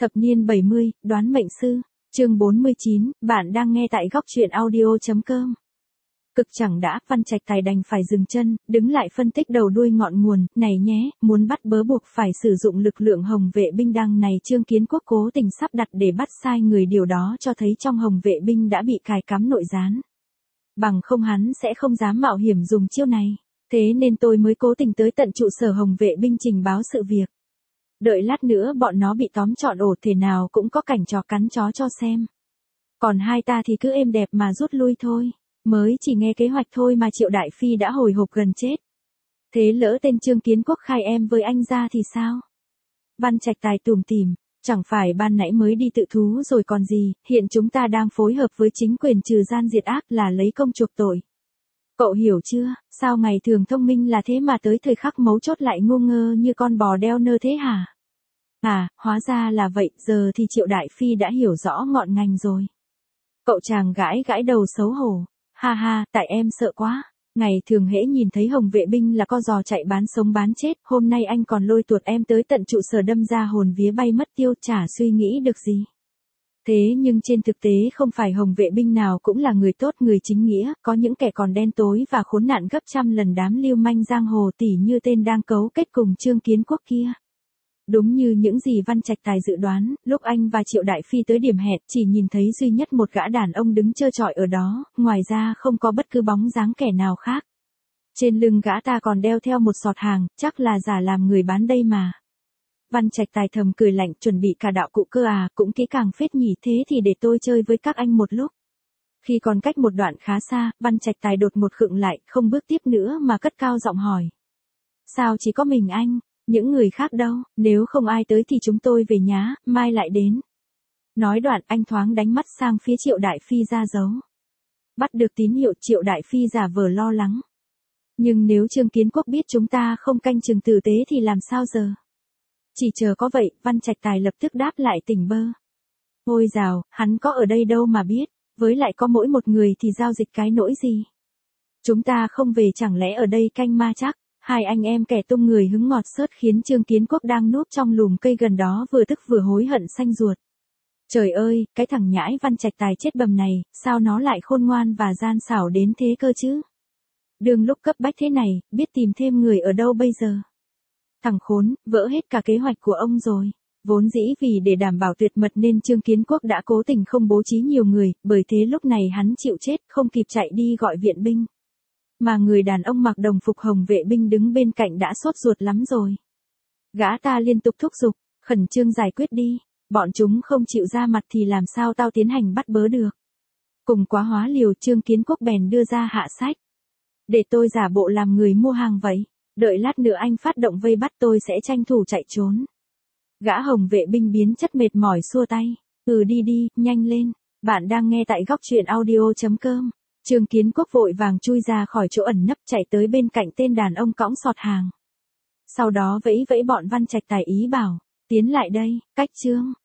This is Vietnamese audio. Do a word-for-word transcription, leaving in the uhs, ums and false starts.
Thập niên bảy mươi, đoán mệnh sư, chương bốn mươi chín, bạn đang nghe tại góc truyện audio.com. Cực chẳng đã, Văn Trạch Tài đành phải dừng chân, đứng lại phân tích đầu đuôi ngọn nguồn, này nhé, muốn bắt bớ buộc phải sử dụng lực lượng Hồng Vệ binh đăng này Trương Kiến Quốc cố tình sắp đặt để bắt sai người, điều đó cho thấy trong Hồng Vệ binh đã bị cài cắm nội gián. Bằng không hắn sẽ không dám mạo hiểm dùng chiêu này, thế nên tôi mới cố tình tới tận trụ sở Hồng Vệ binh trình báo sự việc. Đợi lát nữa bọn nó bị tóm trọn ổ thế nào cũng có cảnh chó cắn chó cho xem. Còn hai ta thì cứ êm đẹp mà rút lui thôi. Mới chỉ nghe kế hoạch thôi mà Triệu Đại Phi đã hồi hộp gần chết. Thế lỡ tên Trương Kiến Quốc khai em với anh ra thì sao? Văn Trạch Tài tủm tỉm, chẳng phải ban nãy mới đi tự thú rồi còn gì, hiện chúng ta đang phối hợp với chính quyền trừ gian diệt ác là lấy công chuộc tội. Cậu hiểu chưa, sao ngày thường thông minh là thế mà tới thời khắc mấu chốt lại ngu ngơ như con bò đeo nơ thế hả? À, hóa ra là vậy, giờ thì Triệu Đại Phi đã hiểu rõ ngọn ngành rồi. Cậu chàng gãi gãi đầu xấu hổ. Ha ha, tại em sợ quá. Ngày thường hễ nhìn thấy Hồng Vệ binh là co giò chạy bán sống bán chết, hôm nay anh còn lôi tuột em tới tận trụ sở đâm ra hồn vía bay mất tiêu, chả suy nghĩ được gì. Thế nhưng trên thực tế không phải Hồng Vệ binh nào cũng là người tốt người chính nghĩa, có những kẻ còn đen tối và khốn nạn gấp trăm lần đám lưu manh giang hồ, tỉ như tên đang cấu kết cùng Trương Kiến Quốc kia. Đúng như những gì Văn Trạch Tài dự đoán, lúc anh và Triệu Đại Phi tới điểm hẹn, chỉ nhìn thấy duy nhất một gã đàn ông đứng trơ trọi ở đó, ngoài ra không có bất cứ bóng dáng kẻ nào khác. Trên lưng gã ta còn đeo theo một sọt hàng, chắc là giả làm người bán đây mà. Văn Trạch Tài thầm cười lạnh, chuẩn bị cả đạo cụ cơ à, cũng kỹ càng phết nhỉ, thế thì để tôi chơi với các anh một lúc. Khi còn cách một đoạn khá xa, Văn Trạch Tài đột ngột khựng lại, không bước tiếp nữa mà cất cao giọng hỏi. Sao chỉ có mình anh? Những người khác đâu, nếu không ai tới thì chúng tôi về nhá, mai lại đến. Nói đoạn anh thoáng đánh mắt sang phía Triệu Đại Phi ra dấu. Bắt được tín hiệu, Triệu Đại Phi giả vờ lo lắng. Nhưng nếu Trương Kiến Quốc biết chúng ta không canh chừng tử tế thì làm sao giờ? Chỉ chờ có vậy, Văn Trạch Tài lập tức đáp lại tỉnh bơ. Ôi dào, hắn có ở đây đâu mà biết, với lại có mỗi một người thì giao dịch cái nỗi gì? Chúng ta không về chẳng lẽ ở đây canh ma chắc? Hai anh em kẻ tung người hứng ngọt sớt khiến Trương Kiến Quốc đang núp trong lùm cây gần đó vừa tức vừa hối hận xanh ruột. Trời ơi, cái thằng nhãi Văn Trạch Tài chết bầm này, sao nó lại khôn ngoan và gian xảo đến thế cơ chứ? Đường lúc cấp bách thế này, biết tìm thêm người ở đâu bây giờ? Thằng khốn, vỡ hết cả kế hoạch của ông rồi. Vốn dĩ vì để đảm bảo tuyệt mật nên Trương Kiến Quốc đã cố tình không bố trí nhiều người, bởi thế lúc này hắn chịu chết, không kịp chạy đi gọi viện binh. Mà người đàn ông mặc đồng phục Hồng Vệ binh đứng bên cạnh đã sốt ruột lắm rồi. Gã ta liên tục thúc giục, khẩn trương giải quyết đi, bọn chúng không chịu ra mặt thì làm sao tao tiến hành bắt bớ được. Cùng quá hóa liều, Trương Kiến Quốc bèn đưa ra hạ sách. Để tôi giả bộ làm người mua hàng vậy, đợi lát nữa anh phát động vây bắt tôi sẽ tranh thủ chạy trốn. Gã Hồng Vệ binh biến chất mệt mỏi xua tay, ừ đi đi, nhanh lên, bạn đang nghe tại góc truyện audio.com. Trương Kiến Quốc vội vàng chui ra khỏi chỗ ẩn nấp chạy tới bên cạnh tên đàn ông cõng sọt hàng. Sau đó vẫy vẫy bọn Văn Trạch Tài ý bảo, tiến lại đây, cách Trương.